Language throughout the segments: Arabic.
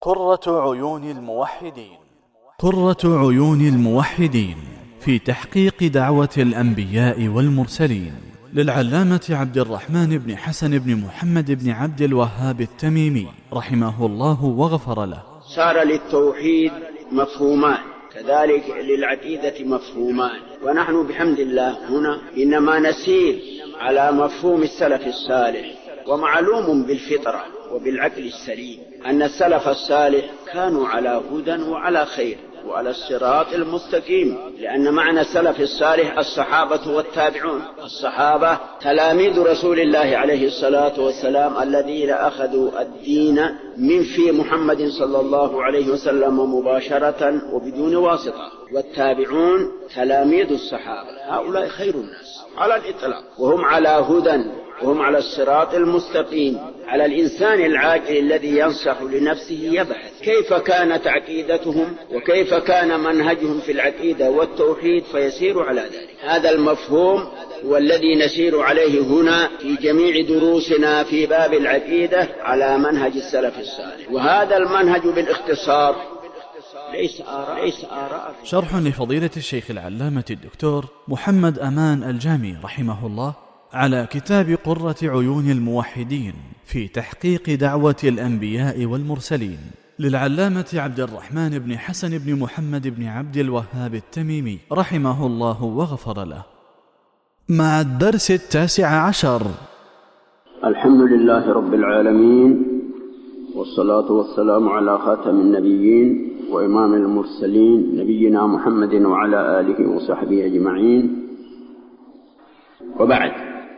قرة عيون الموحدين. قرة عيون الموحدين في تحقيق دعوة الأنبياء والمرسلين، للعلامة عبد الرحمن بن حسن بن محمد بن عبد الوهاب التميمي رحمه الله وغفر له. صار للتوحيد مفهومان، كذلك للعقيدة مفهومان، ونحن بحمد الله هنا إنما نسير على مفهوم السلف الصالح. ومعلوم بالفطرة وبالعقل السليم أن السلف الصالح كانوا على هدى وعلى خير وعلى الصراط المستقيم، لأن معنى السلف الصالح الصحابة والتابعون. الصحابة تلاميذ رسول الله عليه الصلاة والسلام الذين أخذوا الدين من في محمد صلى الله عليه وسلم مباشرة وبدون واسطة، والتابعون تلاميذ الصحابة. هؤلاء خير الناس على الإطلاق، وهم على هدى وهم على الصراط المستقيم. على الإنسان العاقل الذي ينصح لنفسه يبحث كيف كانت عقيدتهم وكيف كان منهجهم في العقيدة والتوحيد فيسير على ذلك. هذا المفهوم هو الذي نسير عليه هنا في جميع دروسنا في باب العقيدة على منهج السلف الصالح، وهذا المنهج بالاختصار ليس آراء. شرح لفضيلة الشيخ العلامة الدكتور محمد أمان الجامي رحمه الله على كتاب قرة عيون الموحدين في تحقيق دعوة الأنبياء والمرسلين، للعلامة عبد الرحمن بن حسن بن محمد بن عبد الوهاب التميمي رحمه الله وغفر له. مع الدرس 19. الحمد لله رب العالمين، والصلاة والسلام على خاتم النبيين وإمام المرسلين نبينا محمد وعلى آله وصحبه أجمعين، وبعد.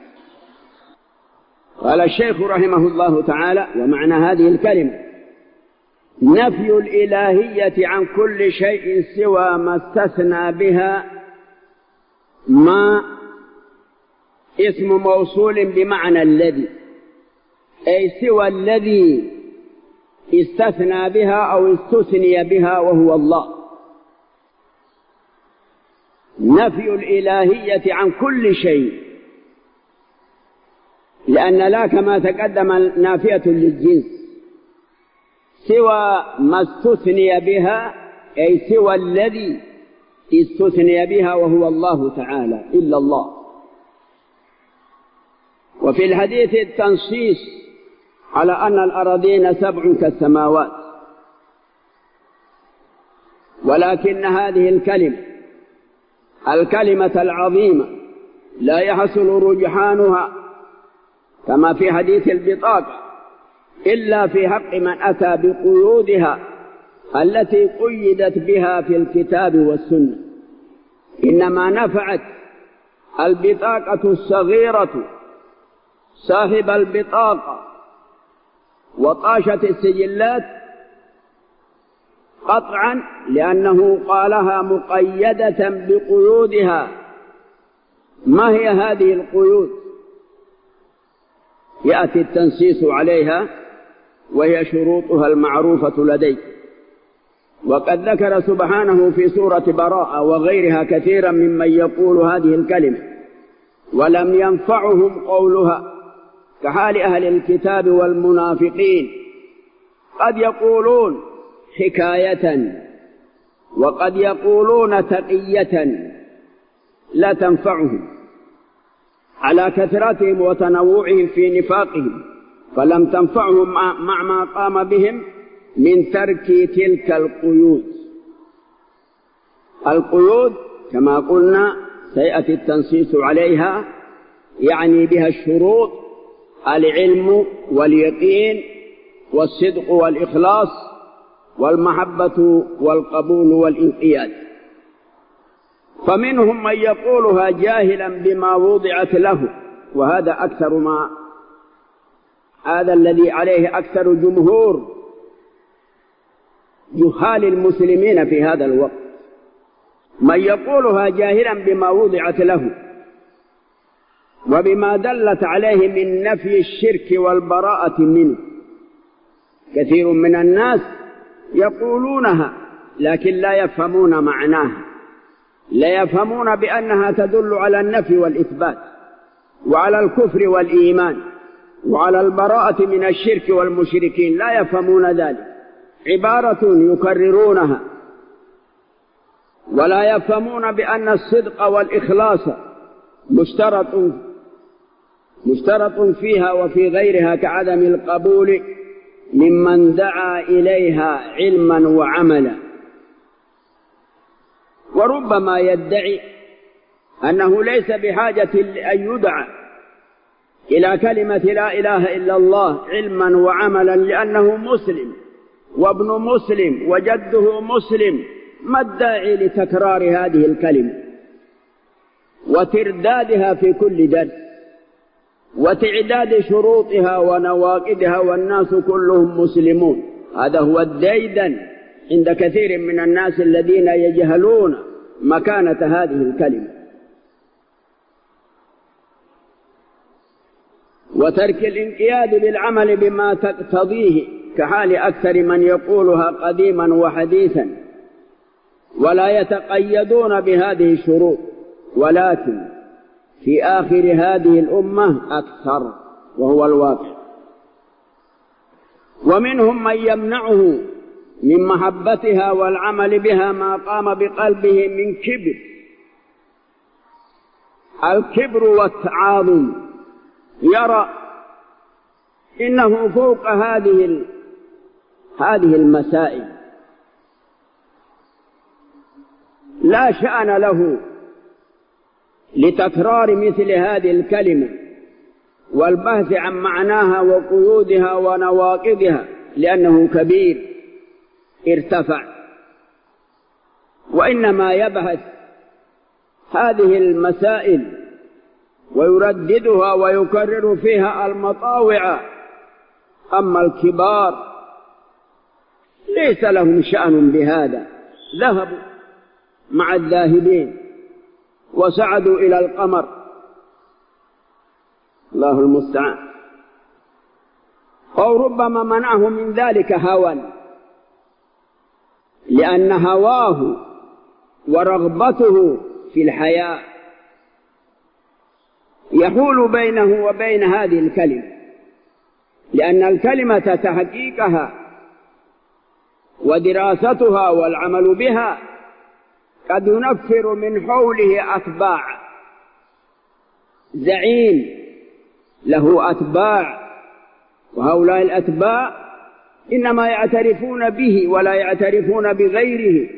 قال الشيخ رحمه الله تعالى: ومعنى هذه الكلمة نفي الإلهية عن كل شيء سوى ما استثنى بها ما اسم موصول بمعنى الذي، أي سوى الذي استثنى بها أو استثني بها وهو الله. نفي الإلهية عن كل شيء، لأن لا كما تقدم نافية للجنس، سوى ما استثني بها أي سوى الذي استثني بها وهو الله تعالى، إلا الله. وفي الحديث التنصيص على أن الأراضين 7 كالسماوات، ولكن هذه الكلمة العظيمة لا يحصل رجحانها كما في حديث البطاقة إلا في حق من أتى بقيودها التي قيدت بها في الكتاب والسنة. إنما نفعت البطاقة الصغيرة صاحب البطاقة وطاشت السجلات قطعا، لأنه قالها مقيدة بقيودها. ما هي هذه القيود؟ يأتي التنصيص عليها، وهي شروطها المعروفة لديك. وقد ذكر سبحانه في سورة براءة وغيرها كثيرا ممن يقول هذه الكلمة ولم ينفعهم قولها، كحال أهل الكتاب والمنافقين، قد يقولون حكاية وقد يقولون تقية لا تنفعهم على كثرتهم وتنوعهم في نفاقهم، فلم تنفعهم مع ما قام بهم من ترك تلك القيود. القيود كما قلنا سيأتي التنصيص عليها، يعني بها الشروط: العلم واليقين والصدق والإخلاص والمحبة والقبول والانقياد. فمنهم من يقولها جاهلا بما وضعت له، هذا الذي عليه أكثر جمهور جهال المسلمين في هذا الوقت، من يقولها جاهلا بما وضعت له وبما دلت عليه من نفي الشرك والبراءة منه. كثير من الناس يقولونها لكن لا يفهمون معناها، لا يفهمون بأنها تدل على النفي والإثبات وعلى الكفر والإيمان وعلى البراءة من الشرك والمشركين، لا يفهمون ذلك. عبارة يكررونها ولا يفهمون بأن الصدق والإخلاص مشترط فيها وفي غيرها كعدم القبول ممن دعا إليها علما وعملا. وربما يدعي أنه ليس بحاجة أن يدعى إلى كلمة لا إله إلا الله علما وعملا لأنه مسلم وابن مسلم وجده مسلم، ما الداعي لتكرار هذه الكلمة وتردادها في كل درس وتعداد شروطها ونواقضها والناس كلهم مسلمون؟ هذا هو الديدن عند كثير من الناس الذين يجهلون مكانة هذه الكلمة. وترك الانقياد بالعمل بما تقتضيه كحال أكثر من يقولها قديما وحديثا ولا يتقيدون بهذه الشروط، ولكن في آخر هذه الأمة أكثر وهو الواقع. ومنهم من يمنعه من محبتها والعمل بها ما قام بقلبه من كبر، الكبر والتعاظم، يرى إنه فوق هذه المسائل، لا شأن له لتكرار مثل هذه الكلمة والبحث عن معناها وقيودها ونواقضها لأنه كبير ارتفع، وإنما يبحث هذه المسائل ويرددها ويكرر فيها المطاوع. أما الكبار ليس لهم شأن بهذا، ذهبوا مع الذاهبين وسعدوا إلى القمر، الله المستعان. أو ربما منعه من ذلك هوى، لأن هواه ورغبته في الحياة يحول بينه وبين هذه الكلمة، لأن الكلمة تحقيقها ودراستها والعمل بها قد ينفر من حوله أتباع، زعيم له أتباع، وهؤلاء الأتباع إنما يعترفون به ولا يعترفون بغيره.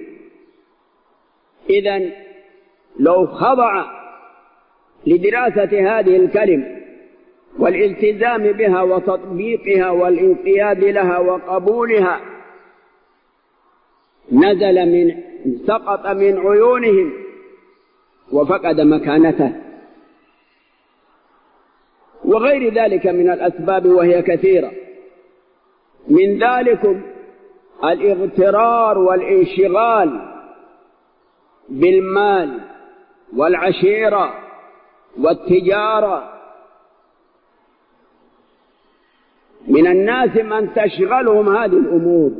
إذن لو خضع لدراسة هذه الكلمة والالتزام بها وتطبيقها والانقياد لها وقبولها سقط من عيونهم وفقد مكانته، وغير ذلك من الأسباب وهي كثيرة. من ذلك الاغترار والانشغال بالمال والعشيرة والتجارة. من الناس من تشغلهم هذه الأمور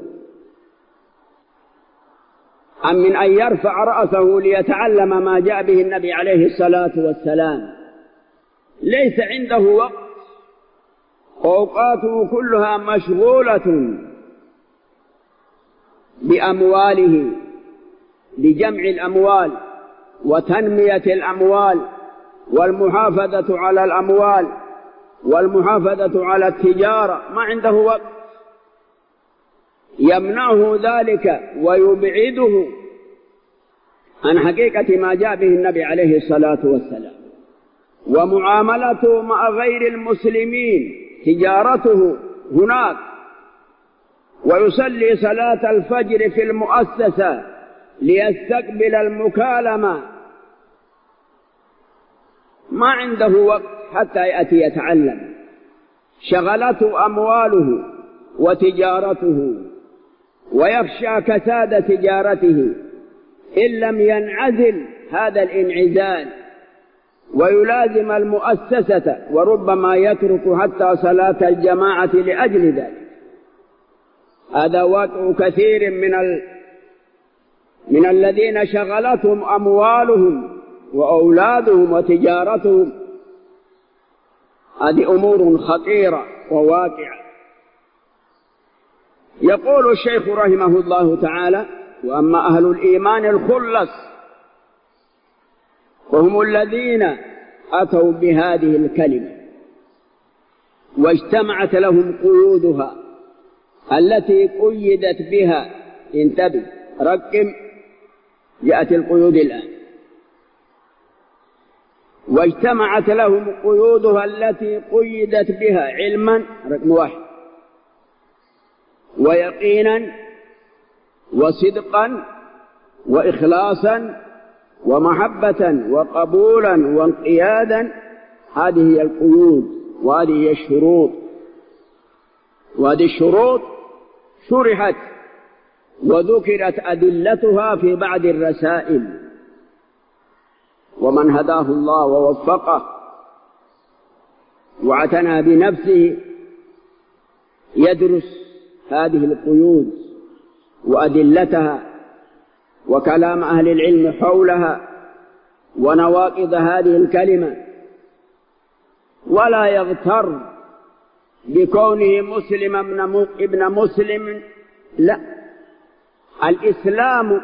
أم من أن يرفع رأسه ليتعلم ما جاء به النبي عليه الصلاة والسلام. ليس عنده وقت، أوقاته كلها مشغولة بأمواله، بجمع الأموال وتنمية الأموال والمحافظة على الأموال والمحافظة على التجارة، ما عنده وقت. يمنعه ذلك ويبعده عن حقيقة ما جاء به النبي عليه الصلاة والسلام. ومعاملته مع غير المسلمين، تجارته هناك، ويصلي صلاة الفجر في المؤسسة ليستقبل المكالمة، ما عنده وقت حتى يأتي يتعلم. شغلته أمواله وتجارته، ويخشى كساد تجارته إن لم ينعزل هذا الانعزال ويلازم المؤسسة، وربما يترك حتى صلاة الجماعة لأجل ذلك. هذا واقع كثير من الذين شغلتهم أموالهم وأولادهم وتجارتهم. هذه أمور خطيرة وواقعة. يقول الشيخ رحمه الله تعالى: وأما أهل الإيمان الخلص وهم الذين أتوا بهذه الكلمة واجتمعت لهم قيودها التي قيدت بها. انتبه، رقم، يأتي القيود الآن. واجتمعت لهم قيودها التي قيدت بها علما، رقم 1، ويقينا وصدقا وإخلاصا ومحبة وقبولا وانقيادا. هذه هي القيود وهذه هي الشروط، وهذه الشروط شرحت وذكرت أدلتها في بعض الرسائل. ومن هداه الله ووفقه واعتنى بنفسه يدرس هذه القيود وأدلتها وكلام أهل العلم حولها ونواقض هذه الكلمة، ولا يغتر بكونه مسلم ابن مسلم. لا، الإسلام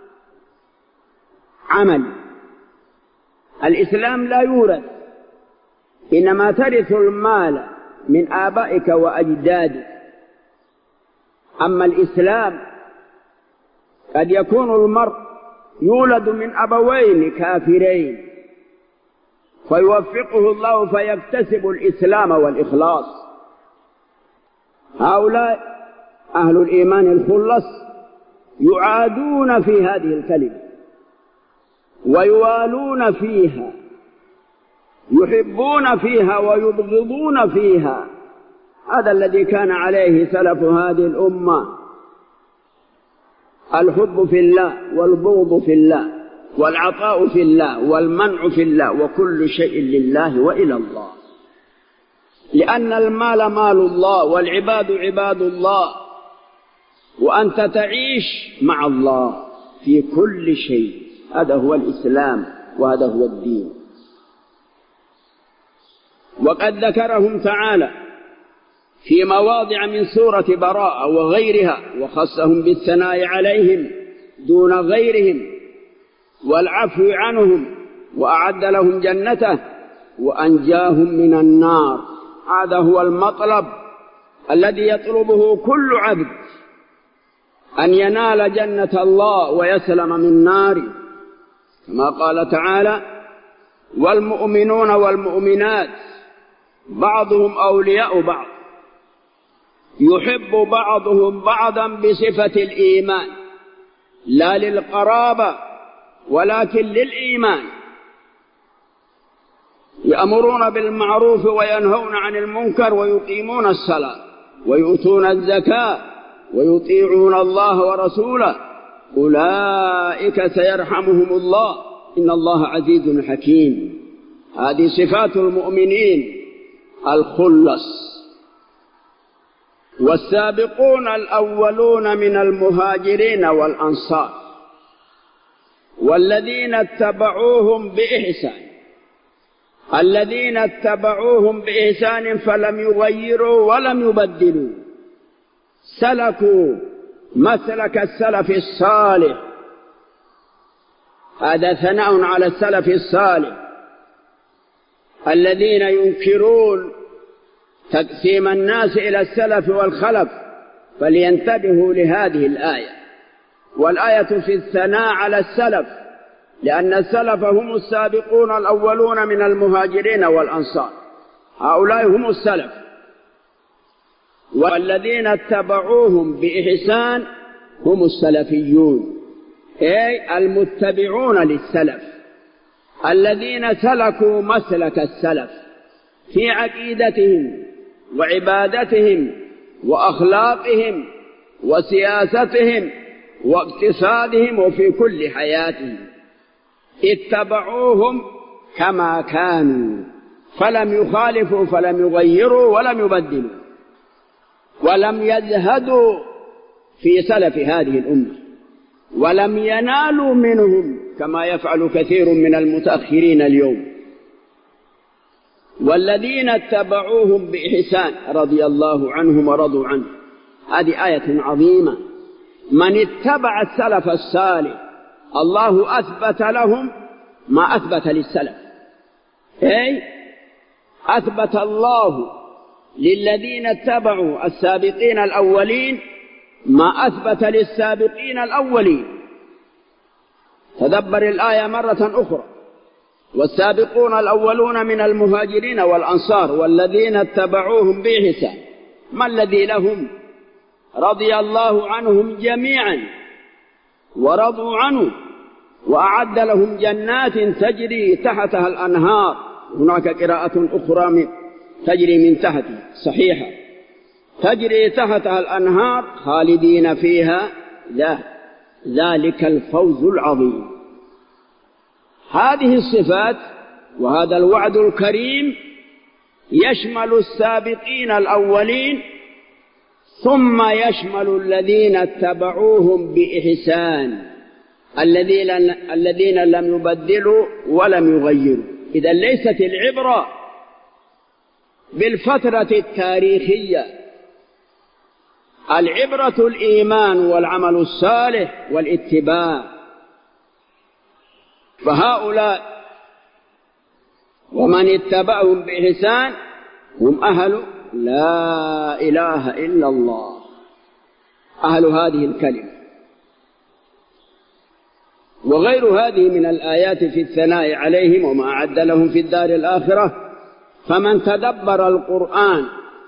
عمل، الإسلام لا يورث، إنما ترث المال من آبائك وأجدادك. أما الإسلام قد يكون المرء يولد من أبوين كافرين فيوفقه الله فيكتسب الإسلام والإخلاص. هؤلاء أهل الإيمان الخلص يعادون في هذه الكلمة ويوالون فيها، يحبون فيها ويبغضون فيها. هذا الذي كان عليه سلف هذه الأمة: الحب في الله والبغض في الله والعطاء في الله والمنع في الله، وكل شيء لله وإلى الله، لأن المال مال الله والعباد عباد الله، وأنت تعيش مع الله في كل شيء. هذا هو الإسلام وهذا هو الدين. وقد ذكرهم تعالى في مواضع من سورة براءة وغيرها، وخصهم بالثناء عليهم دون غيرهم والعفو عنهم، وأعد لهم جنته وأنجاهم من النار. هذا هو المطلب الذي يطلبه كل عبد، أن ينال جنة الله ويسلم من ناره، كما قال تعالى: والمؤمنون والمؤمنات بعضهم أولياء بعض يحب بعضهم بعضا بصفة الإيمان، لا للقرابة ولكن للإيمان. يأمرون بالمعروف وينهون عن المنكر ويقيمون الصلاة ويؤتون الزكاة ويطيعون الله ورسوله، أولئك سيرحمهم الله إن الله عزيز حكيم. هذه صفات المؤمنين الخلص. والسابقون الأولون من المهاجرين والأنصار والذين اتبعوهم بإحسان، الذين اتبعوهم بإحسان فلم يغيروا ولم يبدلوا، سلكوا مسلك السلف الصالح. هذا ثناء على السلف الصالح الذين ينكرون تقسيم الناس إلى السلف والخلف، فلينتبهوا لهذه الآية. والآية في الثناء على السلف، لأن السلف هم السابقون الأولون من المهاجرين والأنصار، هؤلاء هم السلف. والذين اتبعوهم بإحسان هم السلفيون، أي المتبعون للسلف، الذين سلكوا مسلك السلف في عقيدتهم وعبادتهم وأخلاقهم وسياستهم واقتصادهم وفي كل حياتهم. اتبعوهم كما كانوا فلم يخالفوا فلم يغيروا ولم يبدلوا، ولم يزهدوا في سلف هذه الأمة، ولم ينالوا منهم كما يفعل كثير من المتأخرين اليوم. والذين اتبعوهم بإحسان رضي الله عنهم ورضوا عنه، هذه آية عظيمة. من اتبع السلف الصالح الله أثبت لهم ما أثبت للسلف، أي أثبت الله للذين اتبعوا السابقين الأولين ما أثبت للسابقين الأولين. تدبر الآية مرة أخرى: والسابقون الأولون من المهاجرين والأنصار والذين اتبعوهم بإحسان ما الذي لهم؟ رضي الله عنهم جميعا ورضوا عنه وأعد لهم جنات تجري تحتها الأنهار. هناك قراءة أخرى تجري من تحتها صحيحة، تجري تحتها الأنهار خالدين فيها، لا ذلك الفوز العظيم. هذه الصفات وهذا الوعد الكريم يشمل السابقين الأولين ثم يشمل الذين اتبعوهم بإحسان، الذين لم يبدلوا ولم يغيروا. إذا ليست العبرة بالفترة التاريخية، العبرة الإيمان والعمل الصالح والاتباع. فهؤلاء ومن اتبعهم بإحسان هم أهل لا إله إلا الله، أهل هذه الكلمة. وغير هذه من الآيات في الثناء عليهم وما أعد لهم في الدار الآخرة. فمن تدبر القرآن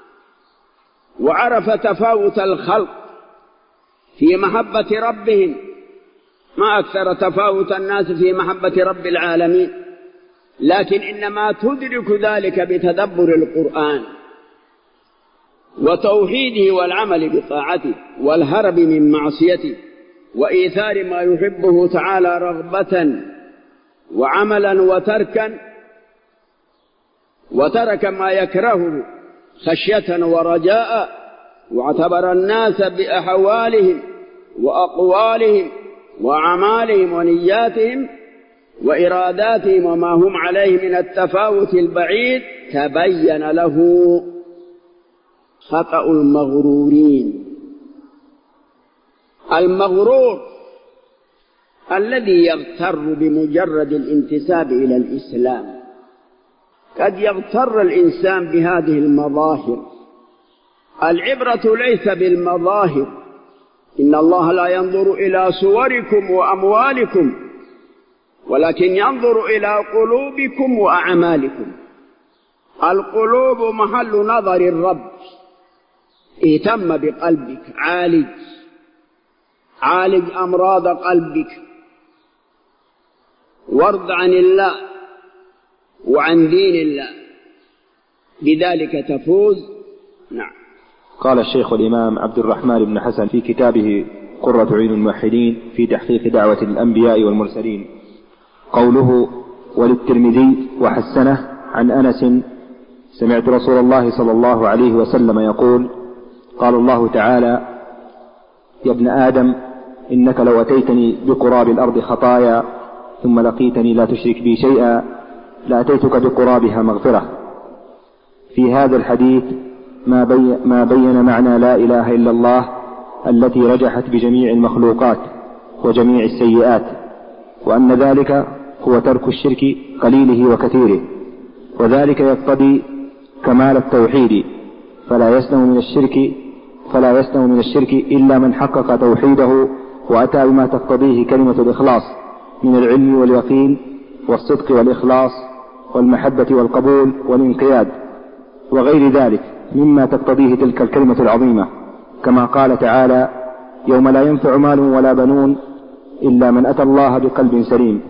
وعرف تفاوت الخلق في محبة ربهم، ما أكثر تفاوت الناس في محبة رب العالمين، لكن إنما تدرك ذلك بتدبر القرآن وتوحيده والعمل بطاعته والهرب من معصيته وإيثار ما يحبه تعالى رغبة وعملا وترك ما يكرهه خشية ورجاء، واعتبر الناس بأحوالهم وأقوالهم وأعمالهم ونياتهم وإراداتهم وما هم عليه من التفاوت البعيد، تبين له خطأ المغرورين. المغرور الذي يغتر بمجرد الانتساب إلى الإسلام. قد يغتر الإنسان بهذه المظاهر. العبرة ليس بالمظاهر، إن الله لا ينظر إلى صوركم وأموالكم ولكن ينظر إلى قلوبكم وأعمالكم. القلوب محل نظر الرب. اهتم بقلبك، عالج أمراض قلبك، وارض عن الله وعن دين الله، بذلك تفوز. نعم. قال الشيخ الإمام عبد الرحمن بن حسن في كتابه قرة عين الموحدين في تحقيق دعوة الأنبياء والمرسلين قوله: وللترمذي وحسنه عن أنس سمعت رسول الله صلى الله عليه وسلم يقول: قال الله تعالى: يا ابن آدم إنك لو أتيتني بقراب الأرض خطايا ثم لقيتني لا تشرك بي شيئا لأتيتك بقرابها مغفرة. في هذا الحديث ما بين معنى لا إله إلا الله التي رجحت بجميع المخلوقات وجميع السيئات، وأن ذلك هو ترك الشرك قليله وكثيره، وذلك يقتضي كمال التوحيد، فلا يسلم من الشرك إلا من حقق توحيده وأتى بما تقتضيه كلمة الإخلاص من العلم واليقين والصدق والإخلاص والمحبة والقبول والانقياد وغير ذلك مما تقتضيه تلك الكلمة العظيمة، كما قال تعالى: يوم لا ينفع مال ولا بنون إلا من أتى الله بقلب سليم.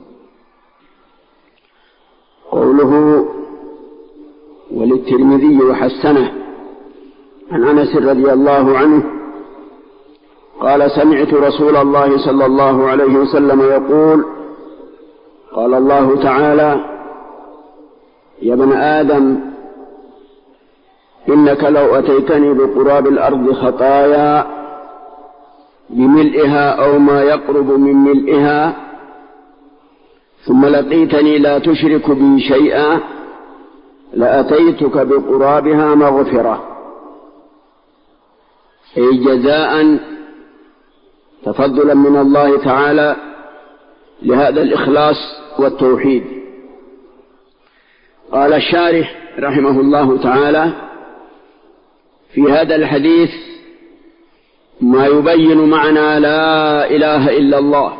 قوله وللترمذي وحسنه عن أنس رضي الله عنه قال: سمعت رسول الله صلى الله عليه وسلم يقول: قال الله تعالى: يا ابن آدم إنك لو أتيتني بقراب الأرض خطايا بملئها أو ما يقرب من ملئها ثم لقيتني لا تشرك بي شيئا لأتيتك بقرابها مغفرة. أي جزاء تفضلا من الله تعالى لهذا الإخلاص والتوحيد. قال الشارح رحمه الله تعالى في هذا الحديث ما يبين معنى لا إله إلا الله.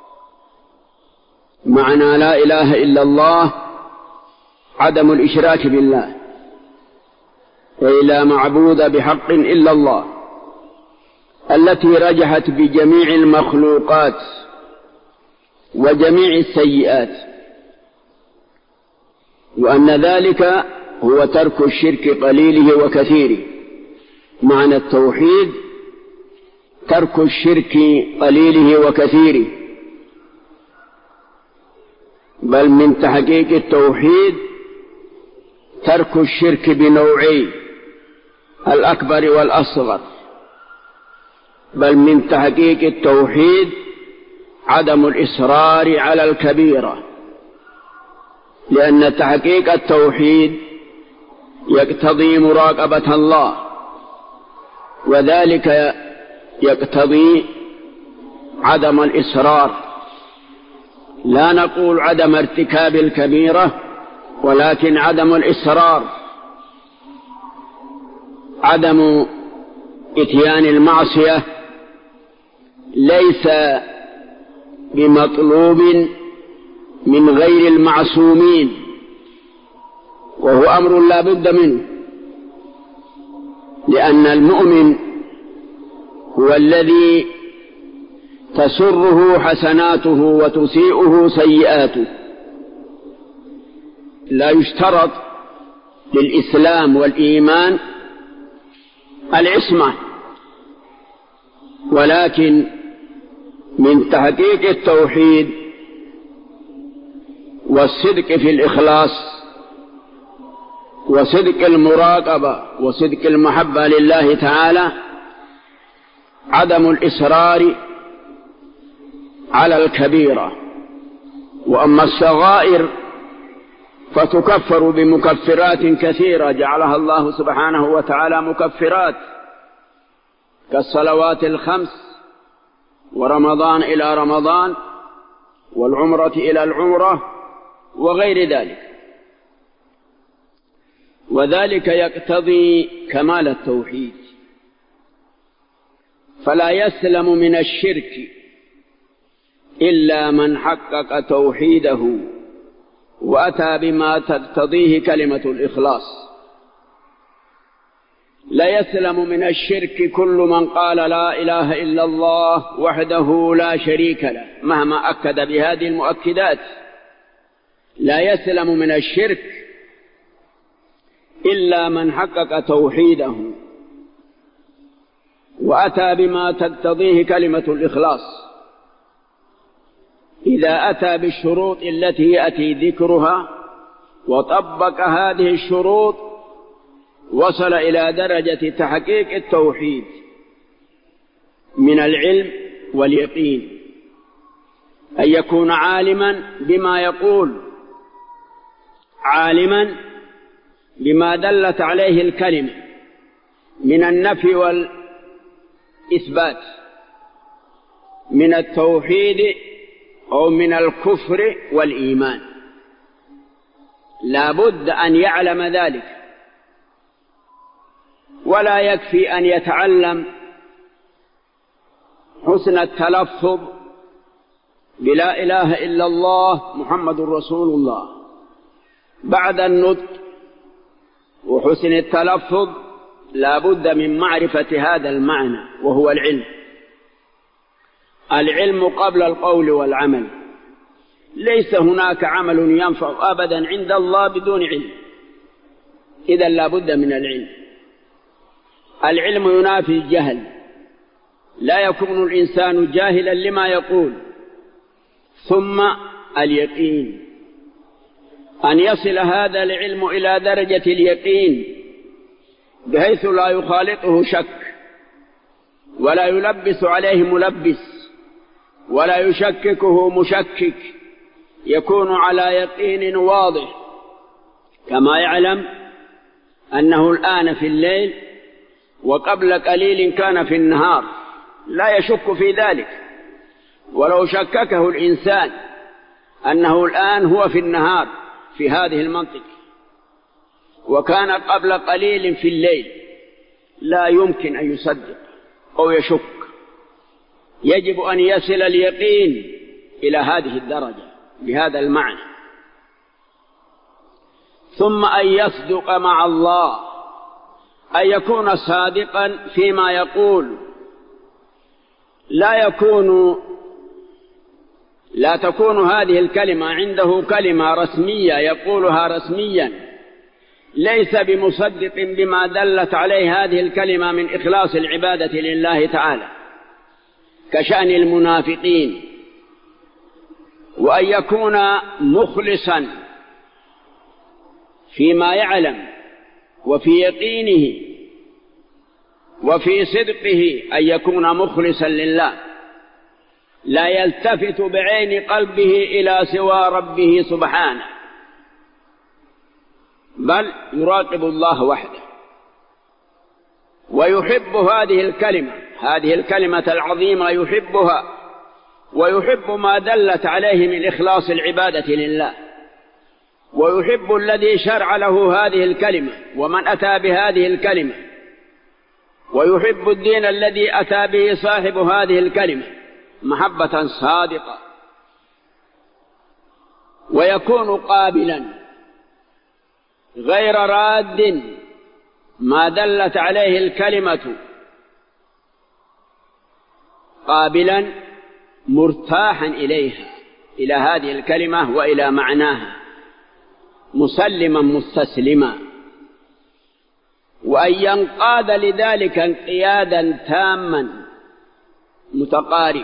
معنى لا إله إلا الله عدم الإشراك بالله، أي لا معبود بحق إلا الله، التي رجحت بجميع المخلوقات وجميع السيئات، وأن ذلك هو ترك الشرك قليله وكثيره. معنى التوحيد ترك الشرك قليله وكثيره، بل من تحقيق التوحيد ترك الشرك بنوعين، الأكبر والأصغر. بل من تحقيق التوحيد عدم الإصرار على الكبيرة، لأن تحقيق التوحيد يقتضي مراقبة الله، وذلك يقتضي عدم الإصرار. لا نقول عدم ارتكاب الكبيرة، ولكن عدم الإصرار، عدم إتيان المعصية ليس بمطلوب من غير المعصومين، وهو أمر لا بد منه، لأن المؤمن هو الذي تسره حسناته وتسيئه سيئاته. لا يشترط للإسلام والإيمان العصمة، ولكن من تحقيق التوحيد والصدق في الإخلاص وصدق المراقبة وصدق المحبة لله تعالى عدم الإصرار على الكبيرة. وأما الصغائر فتكفر بمكفرات كثيرة جعلها الله سبحانه وتعالى مكفرات، كالصلوات الخمس، ورمضان إلى رمضان، والعمرة إلى العمرة، وغير ذلك. وذلك يقتضي كمال التوحيد، فلا يسلم من الشرك إلا من حقق توحيده وأتى بما تقتضيه كلمة الإخلاص. لا يسلم من الشرك كل من قال لا إله إلا الله وحده لا شريك له مهما أكد بهذه المؤكدات. لا يسلم من الشرك إلا من حقق توحيده وأتى بما تقتضيه كلمة الإخلاص. إذا أتى بالشروط التي يأتي ذكرها وطبق هذه الشروط وصل إلى درجة تحقيق التوحيد من العلم واليقين، أن يكون عالما بما يقول، عالما بما دلت عليه الكلمة من النفي والإثبات، من التوحيد أو من الكفر والإيمان. لا بد أن يعلم ذلك، ولا يكفي أن يتعلم حسن التلفظ بلا إله إلا الله محمد رسول الله بعد النطق وحسن التلفظ. لا بد من معرفة هذا المعنى، وهو العلم. العلم قبل القول والعمل. ليس هناك عمل ينفع أبدا عند الله بدون علم، إذا لا بد من العلم. العلم ينافي الجهل، لا يكون الإنسان جاهلا لما يقول. ثم اليقين، أن يصل هذا العلم إلى درجة اليقين بحيث لا يخالطه شك، ولا يلبس عليه ملبس، ولا يشككه مشكك، يكون على يقين واضح. كما يعلم أنه الآن في الليل وقبل قليل كان في النهار، لا يشك في ذلك. ولو شككه الإنسان أنه الآن هو في النهار في هذه المنطقة وكان قبل قليل في الليل، لا يمكن أن يصدق أو يشك. يجب أن يصل اليقين إلى هذه الدرجة بهذا المعنى. ثم أن يصدق مع الله، أن يكون صادقا فيما يقول، لا تكون هذه الكلمة عنده كلمة رسمية يقولها رسميا ليس بمصدق بما دلت عليه هذه الكلمة من إخلاص العبادة لله تعالى، كشأن المنافقين. وأن يكون مخلصا فيما يعلم وفي يقينه وفي صدقه، أن يكون مخلصا لله، لا يلتفت بعين قلبه إلى سوى ربه سبحانه، بل يراقب الله وحده ويحب هذه الكلمة العظيمة، يحبها ويحب ما دلت عليه من إخلاص العبادة لله، ويحب الذي شرع له هذه الكلمة ومن أتى بهذه الكلمة، ويحب الدين الذي أتى به صاحب هذه الكلمة محبة صادقة. ويكون قابلا غير راد ما دلت عليه الكلمة، قابلا مرتاحا إليها، إلى هذه الكلمة وإلى معناها، مسلما مستسلما. وأن ينقاد لذلك انقيادا تاما متقارب.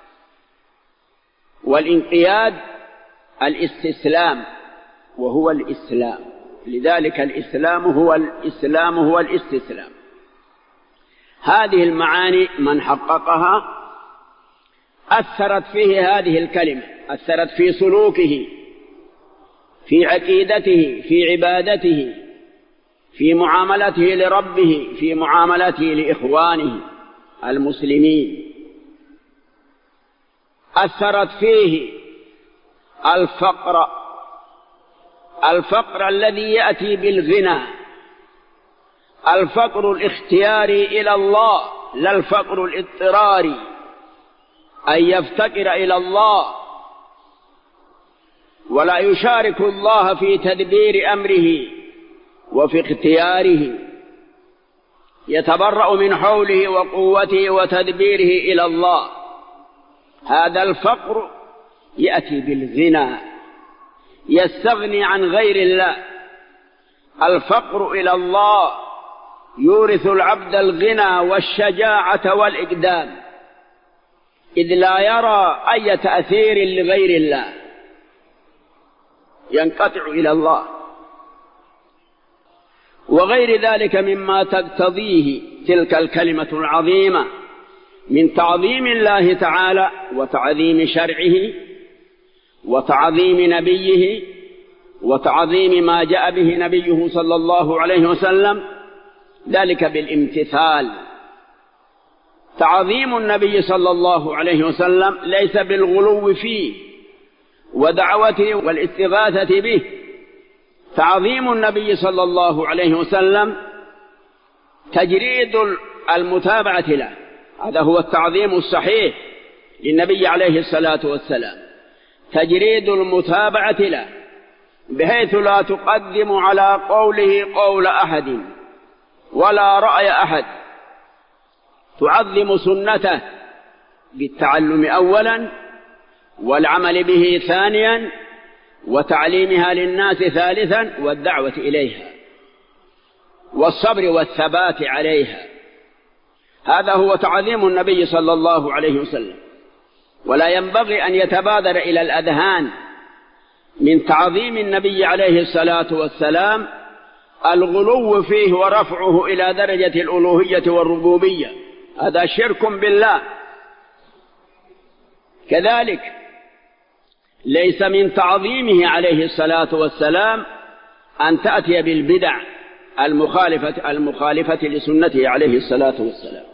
والانقياد الاستسلام وهو الإسلام، لذلك الإسلام هو الاستسلام. هذه المعاني من حققها أثرت فيه هذه الكلمة، أثرت في سلوكه، في عقيدته، في عبادته، في معاملته لربه، في معاملته لإخوانه المسلمين. أثرت فيه الفقر الذي يأتي بالغنى، الفقر الاختياري إلى الله، لا الفقر الاضطراري، أن يفتقر إلى الله ولا يشارك الله في تدبير أمره وفي اختياره، يتبرأ من حوله وقوته وتدبيره إلى الله. هذا الفقر يأتي بالغنى، يستغني عن غير الله. الفقر إلى الله يورث العبد الغنى والشجاعة والإقدام، إذ لا يرى أي تأثير لغير الله، ينقطع إلى الله. وغير ذلك مما تقتضيه تلك الكلمة العظيمة من تعظيم الله تعالى وتعظيم شرعه وتعظيم نبيه وتعظيم ما جاء به نبيه صلى الله عليه وسلم، ذلك بالامتثال. تعظيم النبي صلى الله عليه وسلم ليس بالغلو فيه ودعوته والاستغاثة به. تعظيم النبي صلى الله عليه وسلم تجريد المتابعة له، هذا هو التعظيم الصحيح للنبي عليه الصلاة والسلام، تجريد المتابعة له، بحيث لا تقدم على قوله قول أحد ولا رأي أحد، تعظم سنته بالتعلم أولا والعمل به ثانيا وتعليمها للناس ثالثا والدعوة إليها والصبر والثبات عليها. هذا هو تعظيم النبي صلى الله عليه وسلم. ولا ينبغي أن يتبادر إلى الأذهان من تعظيم النبي عليه الصلاة والسلام الغلو فيه ورفعه إلى درجة الألوهية والربوبية، هذا شرك بالله. كذلك ليس من تعظيمه عليه الصلاة والسلام أن تأتي بالبدع المخالفة لسنته عليه الصلاة والسلام،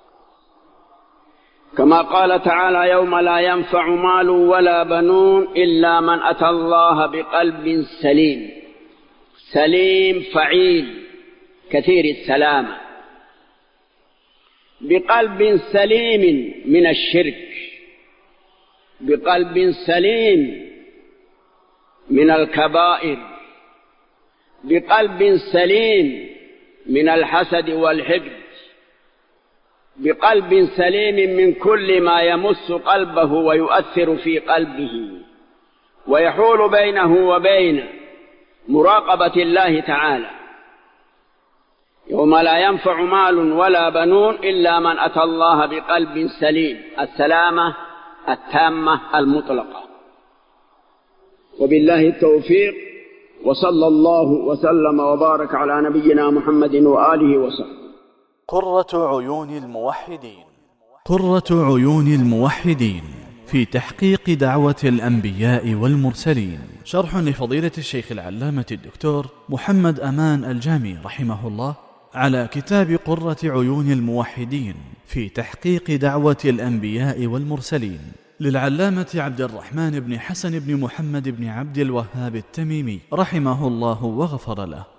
كما قال تعالى: يوم لا ينفع مال ولا بنون إلا من أتى الله بقلب سليم. سليم فعيل كثير السلامة، بقلب سليم من الشرك، بقلب سليم من الكبائر، بقلب سليم من الحسد والحقد، بقلب سليم من كل ما يمس قلبه ويؤثر في قلبه ويحول بينه وبين مراقبة الله تعالى. يوم لا ينفع مال ولا بنون إلا من أتى الله بقلب سليم، السلامة التامة المطلقة. وبالله التوفيق، وصلى الله وسلم وبارك على نبينا محمد وآله وصحبه. قرة عيون الموحدين. قرة عيون الموحدين في تحقيق دعوة الأنبياء والمرسلين، شرح لفضيلة الشيخ العلامة الدكتور محمد أمان الجامي رحمه الله على كتاب قرة عيون الموحدين في تحقيق دعوة الأنبياء والمرسلين، للعلامة عبد الرحمن بن حسن بن محمد بن عبد الوهاب التميمي رحمه الله وغفر له.